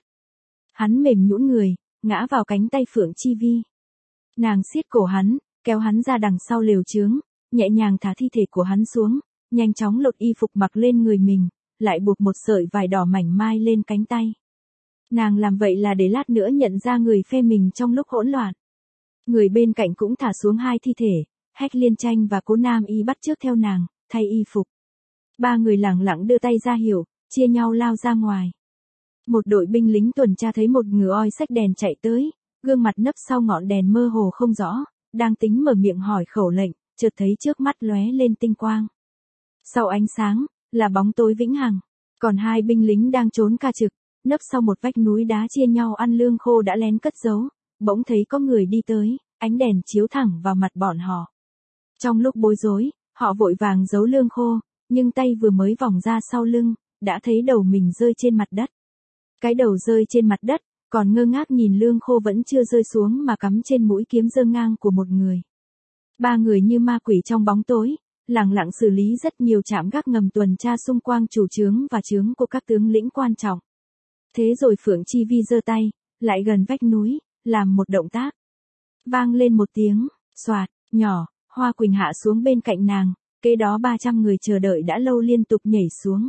Hắn mềm nhũn người, ngã vào cánh tay Phượng Chi Vi. Nàng siết cổ hắn, kéo hắn ra đằng sau lều chướng, nhẹ nhàng thả thi thể của hắn xuống, nhanh chóng lột y phục mặc lên người mình, lại buộc một sợi vải đỏ mảnh mai lên cánh tay. Nàng làm vậy là để lát nữa nhận ra người phê mình trong lúc hỗn loạn. Người bên cạnh cũng thả xuống hai thi thể, Hách Liên Tranh và Cố Nam Y bắt chước theo nàng, thay y phục. Ba người lẳng lặng đưa tay ra hiệu, chia nhau lao ra ngoài. Một đội binh lính tuần tra thấy một ngựa oi xách đèn chạy tới, gương mặt nấp sau ngọn đèn mơ hồ không rõ, đang tính mở miệng hỏi khẩu lệnh, chợt thấy trước mắt lóe lên tinh quang. Sau ánh sáng, là bóng tối vĩnh hằng, còn hai binh lính đang trốn ca trực, nấp sau một vách núi đá chia nhau ăn lương khô đã lén cất giấu, bỗng thấy có người đi tới, ánh đèn chiếu thẳng vào mặt bọn họ. Trong lúc bối rối, họ vội vàng giấu lương khô, nhưng tay vừa mới vòng ra sau lưng, đã thấy đầu mình rơi trên mặt đất. Cái đầu rơi trên mặt đất, còn ngơ ngác nhìn lương khô vẫn chưa rơi xuống mà cắm trên mũi kiếm giơ ngang của một người. Ba người như ma quỷ trong bóng tối, lẳng lặng xử lý rất nhiều trạm gác ngầm tuần tra xung quanh chủ trướng và trướng của các tướng lĩnh quan trọng. Thế rồi Phượng Chi Vi giơ tay, lại gần vách núi, làm một động tác. Vang lên một tiếng, xoạt, nhỏ, Hoa Quỳnh hạ xuống bên cạnh nàng, kế đó 300 người chờ đợi đã lâu liên tục nhảy xuống.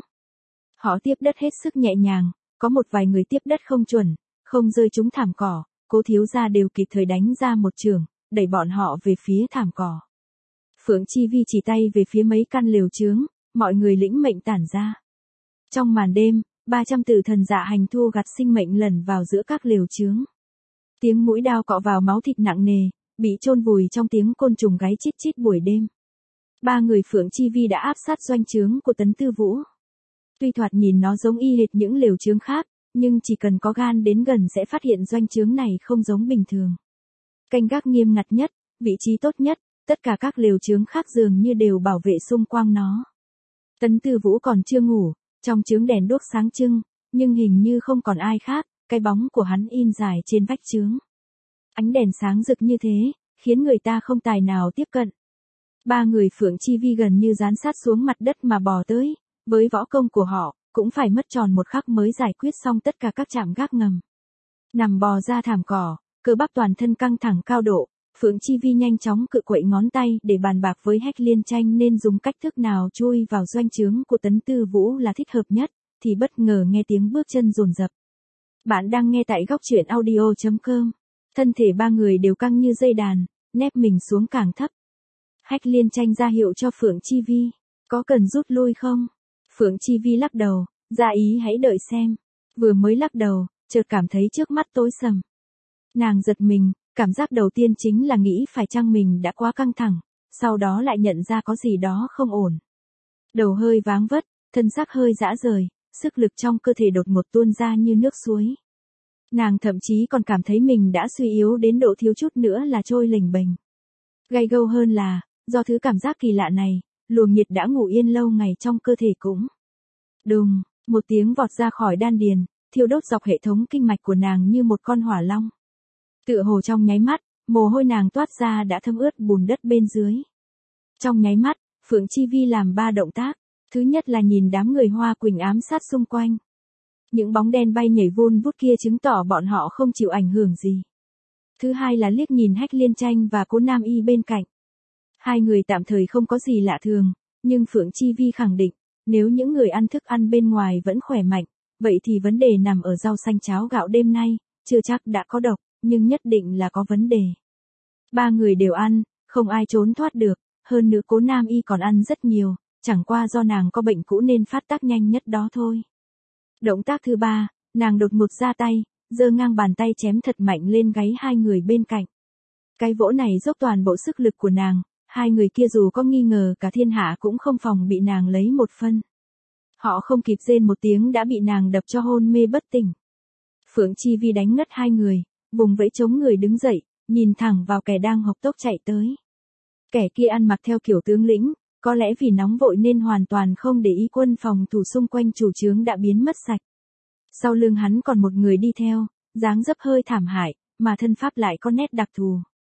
Họ tiếp đất hết sức nhẹ nhàng, có một vài người tiếp đất không chuẩn, không rơi trúng thảm cỏ, Cố thiếu gia đều kịp thời đánh ra một chưởng, đẩy bọn họ về phía thảm cỏ. Phượng Chi Vi chỉ tay về phía mấy căn lều chướng, mọi người lĩnh mệnh tản ra. Trong màn đêm, 300 tử thần dạ hành thu gặt sinh mệnh lẩn vào giữa các lều chướng. Tiếng mũi đao cọ vào máu thịt nặng nề, bị chôn vùi trong tiếng côn trùng gáy chít chít buổi đêm. Ba người Phượng Chi Vi đã áp sát doanh trướng của Tấn Tư Vũ. Tuy thoạt nhìn nó giống y hệt những lều chướng khác, nhưng chỉ cần có gan đến gần sẽ phát hiện doanh trướng này không giống bình thường. Canh gác nghiêm ngặt nhất, vị trí tốt nhất, tất cả các lều chướng khác dường như đều bảo vệ xung quanh nó. Tấn Tư Vũ còn chưa ngủ, trong chướng đèn đuốc sáng trưng, nhưng hình như không còn ai khác, cái bóng của hắn in dài trên vách chướng. Ánh đèn sáng rực như thế, khiến người ta không tài nào tiếp cận. Ba người Phượng Chi Vi gần như dán sát xuống mặt đất mà bò tới, với võ công của họ, cũng phải mất tròn một khắc mới giải quyết xong tất cả các trạm gác ngầm. Nằm bò ra thảm cỏ, cơ bắp toàn thân căng thẳng cao độ, Phượng Chi Vi nhanh chóng cự quậy ngón tay để bàn bạc với Hách Liên Tranh nên dùng cách thức nào chui vào doanh trướng của Tấn Tư Vũ là thích hợp nhất, thì bất ngờ nghe tiếng bước chân dồn dập. Bạn đang nghe tại góc truyện audio.com. Thân thể ba người đều căng như dây đàn, nép mình xuống càng thấp. Hách Liên Tranh ra hiệu cho Phượng Chi Vi, có cần rút lui không? Phượng Chi Vi lắc đầu, ra ý hãy đợi xem. Vừa mới lắc đầu, chợt cảm thấy trước mắt tối sầm. Nàng giật mình, cảm giác đầu tiên chính là nghĩ phải chăng mình đã quá căng thẳng, sau đó lại nhận ra có gì đó không ổn. Đầu hơi váng vất, thân xác hơi rã rời, sức lực trong cơ thể đột ngột tuôn ra như nước suối. Nàng thậm chí còn cảm thấy mình đã suy yếu đến độ thiếu chút nữa là trôi lềnh bềnh. Gay gâu hơn là, do thứ cảm giác kỳ lạ này, luồng nhiệt đã ngủ yên lâu ngày trong cơ thể cũng. Đùng, một tiếng vọt ra khỏi đan điền, thiêu đốt dọc hệ thống kinh mạch của nàng như một con hỏa long. Tựa hồ trong nháy mắt, mồ hôi nàng toát ra đã thấm ướt bùn đất bên dưới. Trong nháy mắt, Phượng Chi Vi làm 3 động tác. Thứ nhất là nhìn đám người Hoa Quỳnh ám sát xung quanh. Những bóng đen bay nhảy vun vút kia chứng tỏ bọn họ không chịu ảnh hưởng gì. Thứ hai là liếc nhìn Hách Liên Tranh và Cố Nam Y bên cạnh. Hai người tạm thời không có gì lạ thường, nhưng Phượng Chi Vi khẳng định, nếu những người ăn thức ăn bên ngoài vẫn khỏe mạnh, vậy thì vấn đề nằm ở rau xanh cháo gạo đêm nay, chưa chắc đã có độc, nhưng nhất định là có vấn đề. Ba người đều ăn, không ai trốn thoát được, hơn nữa Cố Nam Y còn ăn rất nhiều, chẳng qua do nàng có bệnh cũ nên phát tác nhanh nhất đó thôi. Động tác thứ ba, nàng đột ngột ra tay, giơ ngang bàn tay chém thật mạnh lên gáy hai người bên cạnh. Cái vỗ này dốc toàn bộ sức lực của nàng, hai người kia dù có nghi ngờ cả thiên hạ cũng không phòng bị nàng lấy một phân. Họ không kịp rên một tiếng đã bị nàng đập cho hôn mê bất tỉnh. Phượng Chi Vi đánh ngất hai người, vùng vẫy chống người đứng dậy, nhìn thẳng vào kẻ đang hộc tốc chạy tới. Kẻ kia ăn mặc theo kiểu tướng lĩnh, có lẽ vì nóng vội nên hoàn toàn không để ý quân phòng thủ xung quanh chủ trướng đã biến mất sạch. Sau lưng hắn còn một người đi theo, dáng dấp hơi thảm hại, mà thân pháp lại có nét đặc thù.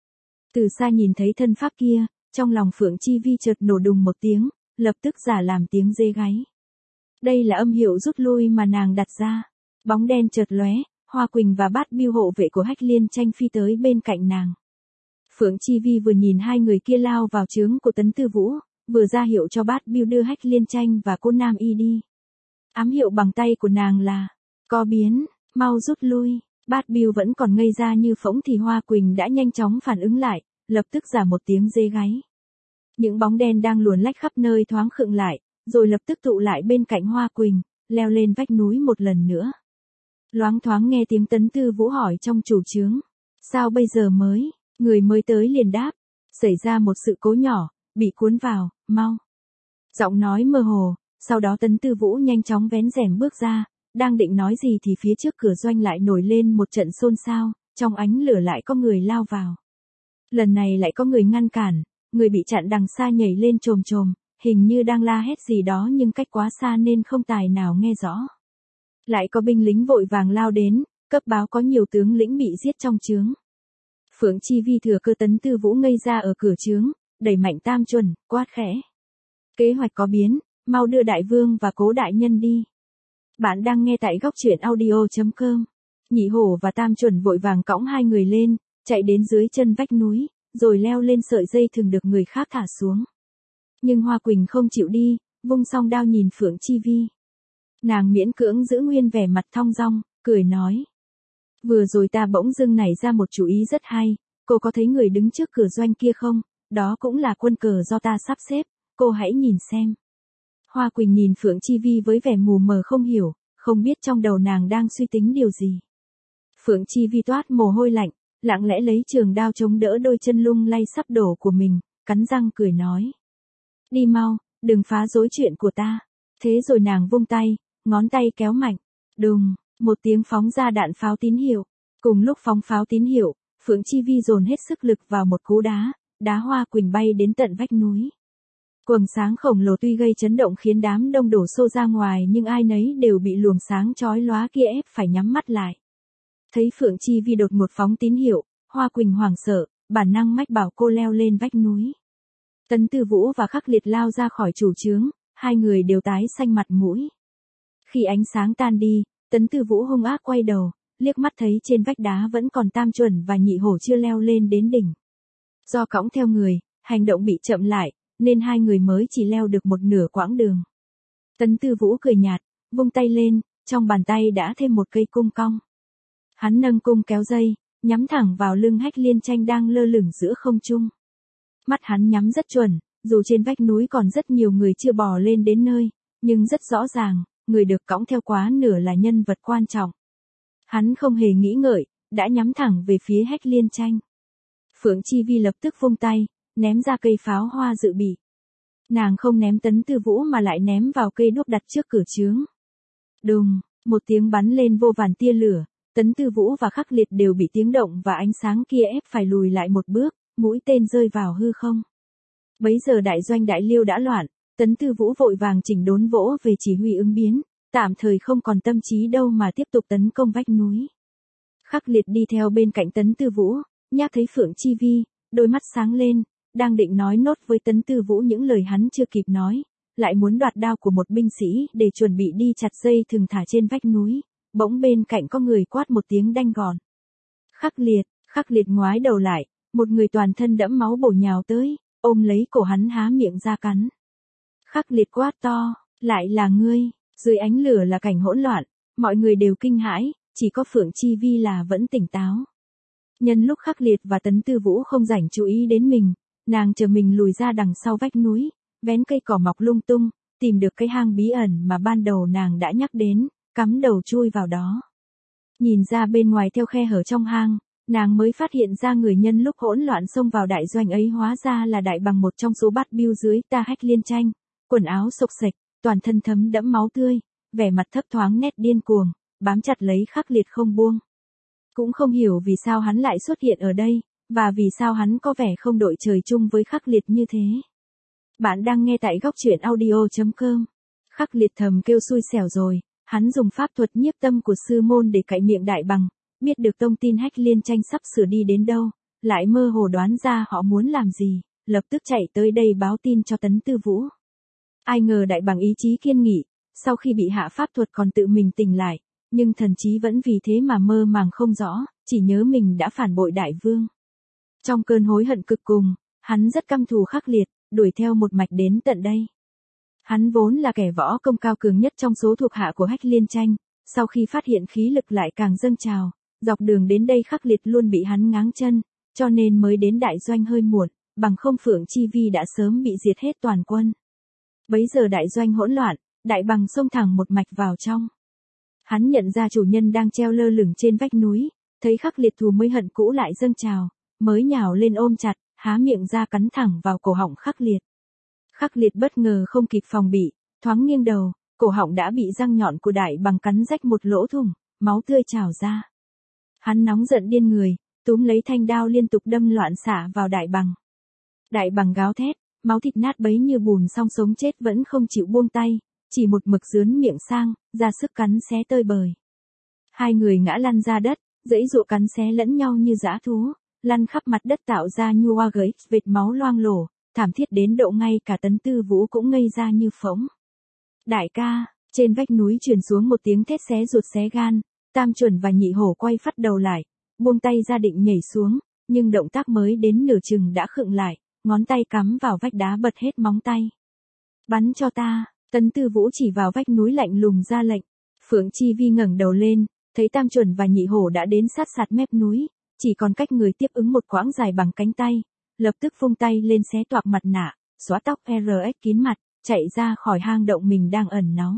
Từ xa nhìn thấy thân pháp kia, trong lòng Phượng Chi Vi chợt nổ đùng một tiếng, lập tức giả làm tiếng dê gáy. Đây là âm hiệu rút lui mà nàng đặt ra. Bóng đen chợt lóe, Hoa Quỳnh và Bát Bưu hộ vệ của Hách Liên Tranh phi tới bên cạnh nàng. Phượng Chi Vi vừa nhìn hai người kia lao vào trướng của Tấn Tư Vũ, vừa ra hiệu cho Bát Bưu đưa Hách Liên Tranh và cô Nam Y đi. Ám hiệu bằng tay của nàng là, có biến, mau rút lui. Bát Bưu vẫn còn ngây ra như phỗng thì Hoa Quỳnh đã nhanh chóng phản ứng lại, lập tức giả một tiếng dê gáy. Những bóng đen đang luồn lách khắp nơi thoáng khựng lại, rồi lập tức tụ lại bên cạnh Hoa Quỳnh, leo lên vách núi một lần nữa. Loáng thoáng nghe tiếng Tấn Tư Vũ hỏi trong chủ trướng. Sao bây giờ mới? Người mới tới liền đáp. Xảy ra một sự cố nhỏ, bị cuốn vào, mau. Giọng nói mơ hồ, sau đó Tấn Tư Vũ nhanh chóng vén rèm bước ra, đang định nói gì thì phía trước cửa doanh lại nổi lên một trận xôn xao, trong ánh lửa lại có người lao vào. Lần này lại có người ngăn cản, người bị chặn đằng xa nhảy lên chồm chồm, hình như đang la hét gì đó nhưng cách quá xa nên không tài nào nghe rõ. Lại có binh lính vội vàng lao đến, cấp báo có nhiều tướng lĩnh bị giết trong trướng. Phượng Chi Vi thừa cơ Tấn Tư Vũ ngây ra ở cửa trướng, đẩy mạnh tam chuẩn, quát khẽ. Kế hoạch có biến, mau đưa đại vương và cố đại nhân đi. Bạn đang nghe tại góc truyện audio.com. Nhị hổ và tam chuẩn vội vàng cõng hai người lên, chạy đến dưới chân vách núi, rồi leo lên sợi dây thường được người khác thả xuống. Nhưng Hoa Quỳnh không chịu đi, vung song đao nhìn Phượng Chi Vi. Nàng miễn cưỡng giữ nguyên vẻ mặt thong dong, cười nói. Vừa rồi ta bỗng dưng nảy ra một chủ ý rất hay, cô có thấy người đứng trước cửa doanh kia không? Đó cũng là quân cờ do ta sắp xếp, cô hãy nhìn xem. Hoa Quỳnh nhìn Phượng Chi Vi với vẻ mù mờ không hiểu, không biết trong đầu nàng đang suy tính điều gì. Phượng Chi Vi toát mồ hôi lạnh, lặng lẽ lấy trường đao chống đỡ đôi chân lung lay sắp đổ của mình, cắn răng cười nói. Đi mau, đừng phá rối chuyện của ta. Thế rồi nàng vung tay, ngón tay kéo mạnh. Đùng, một tiếng phóng ra đạn pháo tín hiệu. Cùng lúc phóng pháo tín hiệu, Phượng Chi Vi dồn hết sức lực vào một cú đá Hoa Quỳnh bay đến tận vách núi. Quầng sáng khổng lồ tuy gây chấn động khiến đám đông đổ xô ra ngoài nhưng ai nấy đều bị luồng sáng chói lóa kia ép phải nhắm mắt lại. Thấy Phượng Chi Vi đột ngột phóng tín hiệu, Hoa Quỳnh hoảng sợ, bản năng mách bảo cô leo lên vách núi. Tấn Tư Vũ và Khắc Liệt lao ra khỏi chủ trướng, hai người đều tái xanh mặt mũi. Khi ánh sáng tan đi, Tấn Tư Vũ hung ác quay đầu, liếc mắt thấy trên vách đá vẫn còn Tam Chuẩn và Nhị Hổ chưa leo lên đến đỉnh. Do cõng theo người, hành động bị chậm lại, nên hai người mới chỉ leo được một nửa quãng đường. Tấn Tư Vũ cười nhạt, vung tay lên, trong bàn tay đã thêm một cây cung cong. Hắn nâng cung kéo dây, nhắm thẳng vào lưng Hách Liên Tranh đang lơ lửng giữa không trung. Mắt hắn nhắm rất chuẩn, dù trên vách núi còn rất nhiều người chưa bò lên đến nơi, nhưng rất rõ ràng, người được cõng theo quá nửa là nhân vật quan trọng. Hắn không hề nghĩ ngợi, đã nhắm thẳng về phía Hách Liên Tranh. Phượng Chi Vi lập tức vung tay, ném ra cây pháo hoa dự bị. Nàng không ném Tấn Tư Vũ mà lại ném vào cây đuốc đặt trước cửa trướng. Đùng, một tiếng bắn lên vô vàn tia lửa, Tấn Tư Vũ và Khắc Liệt đều bị tiếng động và ánh sáng kia ép phải lùi lại một bước, mũi tên rơi vào hư không. Bấy giờ đại doanh Đại Liêu đã loạn, Tấn Tư Vũ vội vàng chỉnh đốn vỗ về chỉ huy ứng biến, tạm thời không còn tâm trí đâu mà tiếp tục tấn công vách núi. Khắc Liệt đi theo bên cạnh Tấn Tư Vũ, nhắc thấy Phượng Chi Vi, đôi mắt sáng lên, đang định nói nốt với Tấn Tư Vũ những lời hắn chưa kịp nói, lại muốn đoạt đao của một binh sĩ để chuẩn bị đi chặt dây thừng thả trên vách núi, bỗng bên cạnh có người quát một tiếng đanh gọn. Khắc Liệt ngoái đầu lại, một người toàn thân đẫm máu bổ nhào tới, ôm lấy cổ hắn há miệng ra cắn. Khắc Liệt quát to, lại là ngươi, dưới ánh lửa là cảnh hỗn loạn, mọi người đều kinh hãi, chỉ có Phượng Chi Vi là vẫn tỉnh táo. Nhân lúc Khắc Liệt và Tấn Tư Vũ không rảnh chú ý đến mình, nàng chờ mình lùi ra đằng sau vách núi, vén cây cỏ mọc lung tung, tìm được cái hang bí ẩn mà ban đầu nàng đã nhắc đến, cắm đầu chui vào đó. Nhìn ra bên ngoài theo khe hở trong hang, nàng mới phát hiện ra người nhân lúc hỗn loạn xông vào đại doanh ấy hóa ra là Đại Bằng, một trong số Bát Bưu dưới ta Hách Liên Tranh, quần áo xộc xệch, toàn thân thấm đẫm máu tươi, vẻ mặt thấp thoáng nét điên cuồng, bám chặt lấy Khắc Liệt không buông. Cũng không hiểu vì sao hắn lại xuất hiện ở đây, và vì sao hắn có vẻ không đội trời chung với Khắc Liệt như thế. Bạn đang nghe tại góc truyện audio.com. Khắc Liệt thầm kêu xui xẻo rồi, hắn dùng pháp thuật nhiếp tâm của sư môn để cạy miệng Đại Bằng, biết được thông tin Hách Liên Tranh sắp sửa đi đến đâu, lại mơ hồ đoán ra họ muốn làm gì, lập tức chạy tới đây báo tin cho Tấn Tư Vũ. Ai ngờ đại bằng ý chí kiên nghị, sau khi bị hạ pháp thuật còn tự mình tỉnh lại, nhưng thần trí vẫn vì thế mà mơ màng không rõ, chỉ nhớ mình đã phản bội đại vương. Trong cơn hối hận cực cùng, hắn rất căm thù khắc liệt, đuổi theo một mạch đến tận đây. Hắn vốn là kẻ võ công cao cường nhất trong số thuộc hạ của Hách Liên Tranh, sau khi phát hiện khí lực lại càng dâng trào, dọc đường đến đây khắc liệt luôn bị hắn ngáng chân, cho nên mới đến đại doanh hơi muộn, bằng không Phượng Chi Vi đã sớm bị diệt hết toàn quân. Bấy giờ đại doanh hỗn loạn, đại bằng xông thẳng một mạch vào trong. Hắn nhận ra chủ nhân đang treo lơ lửng trên vách núi, thấy khắc liệt thù mới hận cũ lại dâng trào, mới nhào lên ôm chặt, há miệng ra cắn thẳng vào cổ họng khắc liệt. Khắc liệt bất ngờ không kịp phòng bị, thoáng nghiêng đầu, cổ họng đã bị răng nhọn của đại bằng cắn rách một lỗ thủng, máu tươi trào ra. Hắn nóng giận điên người, túm lấy thanh đao liên tục đâm loạn xạ vào đại bằng. Đại bằng gào thét, máu thịt nát bấy như bùn song sống chết vẫn không chịu buông tay, chỉ một mực dướn miệng sang, ra sức cắn xé tơi bời. Hai người ngã lăn ra đất, giãy giụa cắn xé lẫn nhau như dã thú, lăn khắp mặt đất tạo ra nhua gấy, vệt máu loang lổ, thảm thiết đến độ ngay cả Tấn Tư Vũ cũng ngây ra như phỗng. Đại ca, trên vách núi truyền xuống một tiếng thét xé ruột xé gan, Tam Chuẩn và Nhị Hổ quay phắt đầu lại, buông tay ra định nhảy xuống, nhưng động tác mới đến nửa chừng đã khựng lại, ngón tay cắm vào vách đá bật hết móng tay. Bắn cho ta, Tấn Tư Vũ chỉ vào vách núi lạnh lùng ra lệnh. Phượng Chi Vi ngẩng đầu lên, thấy Tam Chuẩn và Nhị Hổ đã đến sát sạt mép núi, chỉ còn cách người tiếp ứng một quãng dài bằng cánh tay, lập tức vung tay lên xé toạc mặt nạ, xóa tóc RX kín mặt, chạy ra khỏi hang động mình đang ẩn náu.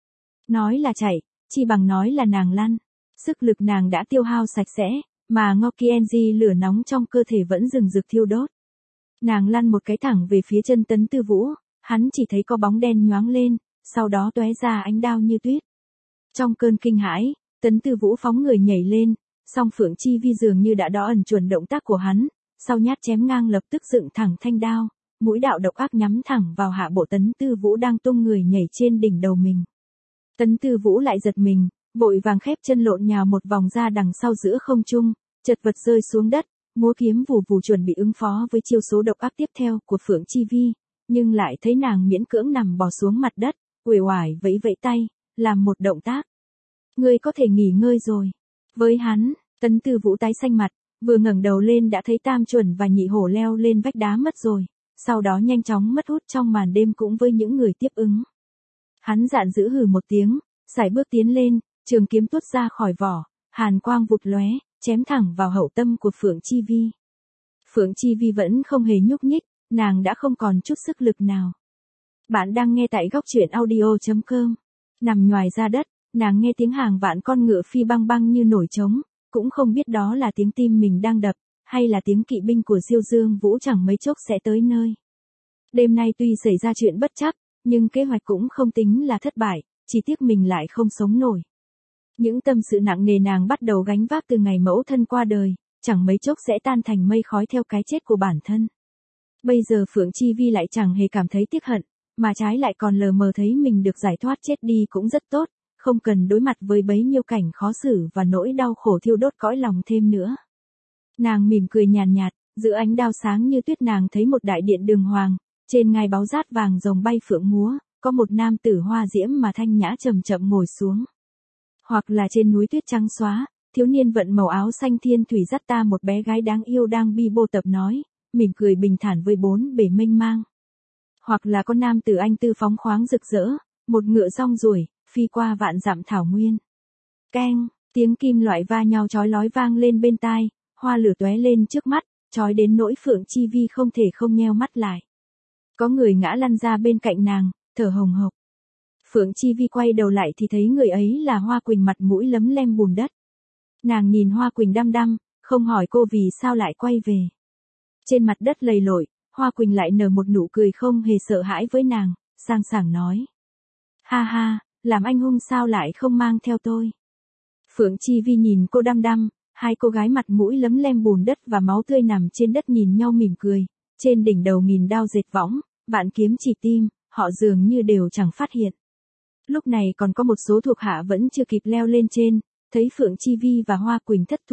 Nói là chạy, chi bằng nói là nàng lăn. Sức lực nàng đã tiêu hao sạch sẽ, mà Ngokienji lửa nóng trong cơ thể vẫn rừng rực thiêu đốt. Nàng lăn một cái thẳng về phía chân Tấn Tư Vũ, hắn chỉ thấy có bóng đen nhoáng lên, sau đó tóe ra ánh đao như tuyết. Trong cơn kinh hãi, Tấn Tư Vũ phóng người nhảy lên, song Phượng Chi Vi dường như đã đo ẩn chuẩn động tác của hắn, sau nhát chém ngang lập tức dựng thẳng thanh đao, mũi đạo độc ác nhắm thẳng vào hạ bộ Tấn Tư Vũ đang tung người nhảy trên đỉnh đầu mình. Tấn Tư Vũ lại giật mình, vội vàng khép chân lộn nhào một vòng ra đằng sau giữa không trung, chật vật rơi xuống đất, múa kiếm vù vù chuẩn bị ứng phó với chiêu số độc ác tiếp theo của Phượng Chi Vi, nhưng lại thấy nàng miễn cưỡng nằm bò xuống mặt đất, uể oải vẫy vẫy tay, làm một động tác. Ngươi có thể nghỉ ngơi rồi. Với hắn, Tấn Tư Vũ tái xanh mặt, vừa ngẩng đầu lên đã thấy Tam Chuẩn và Nhị Hổ leo lên vách đá mất rồi, sau đó nhanh chóng mất hút trong màn đêm cũng với những người tiếp ứng. Hắn giận dữ hừ một tiếng, sải bước tiến lên, trường kiếm tuốt ra khỏi vỏ, hàn quang vụt lóe, chém thẳng vào hậu tâm của Phượng Chi Vi. Phượng Chi Vi vẫn không hề nhúc nhích, nàng đã không còn chút sức lực nào. Bạn đang nghe tại góc truyện audio.com. Nằm nhoài ra đất, nàng nghe tiếng hàng vạn con ngựa phi băng băng như nổi trống, cũng không biết đó là tiếng tim mình đang đập, hay là tiếng kỵ binh của Diêu Dương Vũ chẳng mấy chốc sẽ tới nơi. Đêm nay tuy xảy ra chuyện bất trắc, nhưng kế hoạch cũng không tính là thất bại, chỉ tiếc mình lại không sống nổi. Những tâm sự nặng nề nàng bắt đầu gánh vác từ ngày mẫu thân qua đời, chẳng mấy chốc sẽ tan thành mây khói theo cái chết của bản thân. Bây giờ Phượng Chi Vi lại chẳng hề cảm thấy tiếc hận, mà trái lại còn lờ mờ thấy mình được giải thoát chết đi cũng rất tốt, không cần đối mặt với bấy nhiêu cảnh khó xử và nỗi đau khổ thiêu đốt cõi lòng thêm nữa. Nàng mỉm cười nhàn nhạt, giữa ánh đao sáng như tuyết nàng thấy một đại điện đường hoàng, trên ngai báu rát vàng rồng bay phượng múa, có một nam tử hoa diễm mà thanh nhã chậm chậm ngồi xuống. Hoặc là trên núi tuyết trắng xóa, thiếu niên vận màu áo xanh thiên thủy dắt ta một bé gái đáng yêu đang bi bô tập nói, mỉm cười bình thản với bốn bể mênh mang. Hoặc là con nam tử anh tư phóng khoáng rực rỡ, một ngựa rong ruổi, phi qua vạn dặm thảo nguyên. Keng, tiếng kim loại va nhau chói lói vang lên bên tai, hoa lửa tóe lên trước mắt, chói đến nỗi Phượng Chi Vi không thể không nheo mắt lại. Có người ngã lăn ra bên cạnh nàng, thở hồng hộc. Phượng Chi Vi quay đầu lại thì thấy người ấy là Hoa Quỳnh mặt mũi lấm lem bùn đất. Nàng nhìn Hoa Quỳnh đăm đăm, không hỏi cô vì sao lại quay về. Trên mặt đất lầy lội, Hoa Quỳnh lại nở một nụ cười không hề sợ hãi với nàng, sang sảng nói. Ha ha, làm anh hung sao lại không mang theo tôi. Phượng Chi Vi nhìn cô đăm đăm, hai cô gái mặt mũi lấm lem bùn đất và máu tươi nằm trên đất nhìn nhau mỉm cười, trên đỉnh đầu nghìn đao dệt võng, vạn kiếm chỉ tim, họ dường như đều chẳng phát hiện. Lúc này còn có một số thuộc hạ vẫn chưa kịp leo lên trên, thấy Phượng Chi Vi và Hoa Quỳnh thất thủ,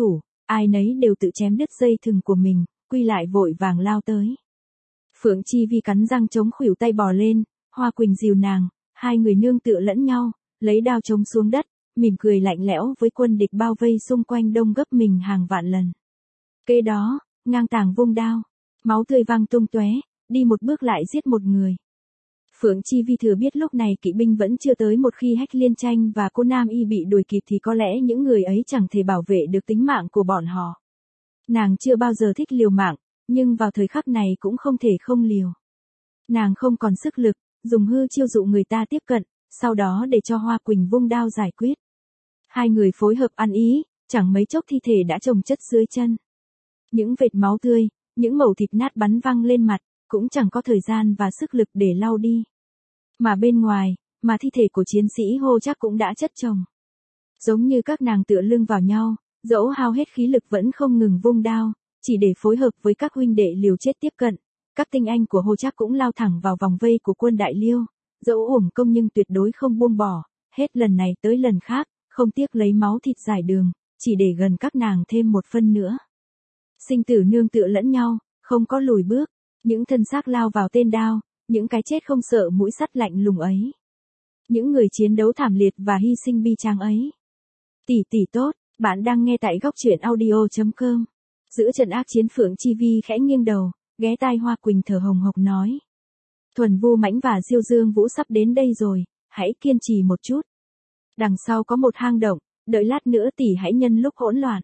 ai nấy đều tự chém đứt dây thừng của mình, quy lại vội vàng lao tới. Phượng Chi Vi cắn răng chống khuỷu tay bò lên, Hoa Quỳnh dìu nàng, hai người nương tựa lẫn nhau, lấy đao chống xuống đất, mỉm cười lạnh lẽo với quân địch bao vây xung quanh đông gấp mình hàng vạn lần. Kế đó, ngang tàng vung đao, máu tươi văng tung tóe, đi một bước lại giết một người. Phượng Chi Vi thừa biết lúc này kỵ binh vẫn chưa tới, một khi Hách Liên Tranh và cô Nam Y bị đuổi kịp thì có lẽ những người ấy chẳng thể bảo vệ được tính mạng của bọn họ. Nàng chưa bao giờ thích liều mạng, nhưng vào thời khắc này cũng không thể không liều. Nàng không còn sức lực, dùng hư chiêu dụ người ta tiếp cận, sau đó để cho Hoa Quỳnh vung đao giải quyết. Hai người phối hợp ăn ý, chẳng mấy chốc thi thể đã chồng chất dưới chân. Những vệt máu tươi, những mẩu thịt nát bắn văng lên mặt, cũng chẳng có thời gian và sức lực để lau đi. Mà bên ngoài, mà thi thể của chiến sĩ Hô Trác cũng đã chất chồng. Giống như các nàng tựa lưng vào nhau, dẫu hao hết khí lực vẫn không ngừng vung đao, chỉ để phối hợp với các huynh đệ liều chết tiếp cận. Các tinh anh của Hô Trác cũng lao thẳng vào vòng vây của quân Đại Liêu, dẫu uổng công nhưng tuyệt đối không buông bỏ, hết lần này tới lần khác, không tiếc lấy máu thịt giải đường, chỉ để gần các nàng thêm một phân nữa. Sinh tử nương tựa lẫn nhau, không có lùi bước, những thân xác lao vào tên đao, những cái chết không sợ mũi sắt lạnh lùng ấy. Những người chiến đấu thảm liệt và hy sinh bi tráng ấy. Tỷ tỷ tốt, bạn đang nghe tại góc truyện audio.com. Giữa trận ác chiến, Phượng Chi Vi khẽ nghiêng đầu, ghé tai Hoa Quỳnh thở hồng hộc nói. Thuần Vu Mãnh và Diêu Dương Vũ sắp đến đây rồi, hãy kiên trì một chút. Đằng sau có một hang động, đợi lát nữa tỷ hãy nhân lúc hỗn loạn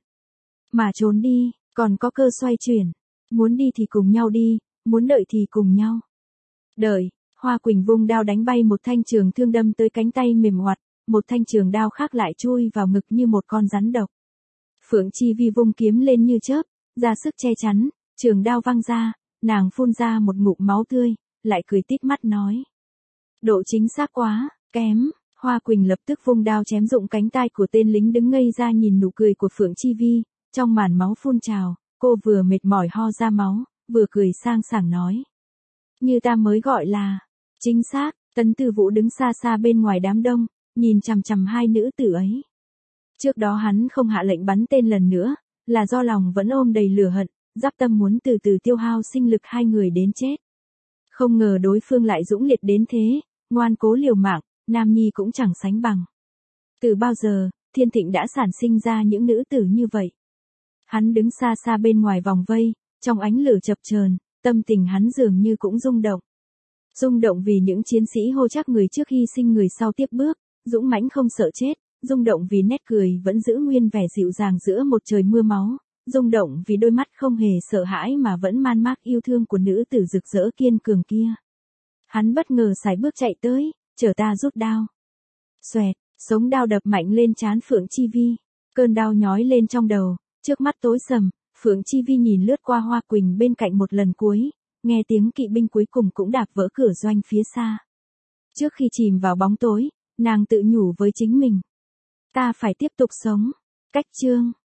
mà trốn đi, còn có cơ xoay chuyển. Muốn đi thì cùng nhau đi, muốn đợi thì cùng nhau đợi. Hoa Quỳnh vung đao đánh bay một thanh trường thương đâm tới cánh tay mềm oặt, một thanh trường đao khác lại chui vào ngực như một con rắn độc. Phượng Chi Vi vung kiếm lên như chớp, ra sức che chắn, trường đao văng ra, nàng phun ra một ngụm máu tươi, lại cười tít mắt nói. Độ chính xác quá, kém. Hoa Quỳnh lập tức vung đao chém rụng cánh tay của tên lính đứng ngây ra nhìn nụ cười của Phượng Chi Vi, trong màn máu phun trào, cô vừa mệt mỏi ho ra máu, vừa cười sang sảng nói. Như ta mới gọi là, chính xác. Tấn Tư Vũ đứng xa xa bên ngoài đám đông, nhìn chằm chằm hai nữ tử ấy. Trước đó hắn không hạ lệnh bắn tên lần nữa, là do lòng vẫn ôm đầy lửa hận, giáp tâm muốn từ từ tiêu hao sinh lực hai người đến chết. Không ngờ đối phương lại dũng liệt đến thế, ngoan cố liều mạng, nam nhi cũng chẳng sánh bằng. Từ bao giờ, Thiên Thịnh đã sản sinh ra những nữ tử như vậy? Hắn đứng xa xa bên ngoài vòng vây, trong ánh lửa chập chờn, tâm tình hắn dường như cũng rung động. Rung động vì những chiến sĩ Hô Trác người trước hy sinh người sau tiếp bước, dũng mãnh không sợ chết, rung động vì nét cười vẫn giữ nguyên vẻ dịu dàng giữa một trời mưa máu, rung động vì đôi mắt không hề sợ hãi mà vẫn man mác yêu thương của nữ tử rực rỡ kiên cường kia. Hắn bất ngờ sải bước chạy tới, chờ ta rút đao. Xoẹt, sống đao đập mạnh lên trán Phượng Chi Vi, cơn đau nhói lên trong đầu, trước mắt tối sầm, Phượng Chi Vi nhìn lướt qua Hoa Quỳnh bên cạnh một lần cuối, nghe tiếng kỵ binh cuối cùng cũng đạp vỡ cửa doanh phía xa. Trước khi chìm vào bóng tối, nàng tự nhủ với chính mình. Ta phải tiếp tục sống. Cách chương.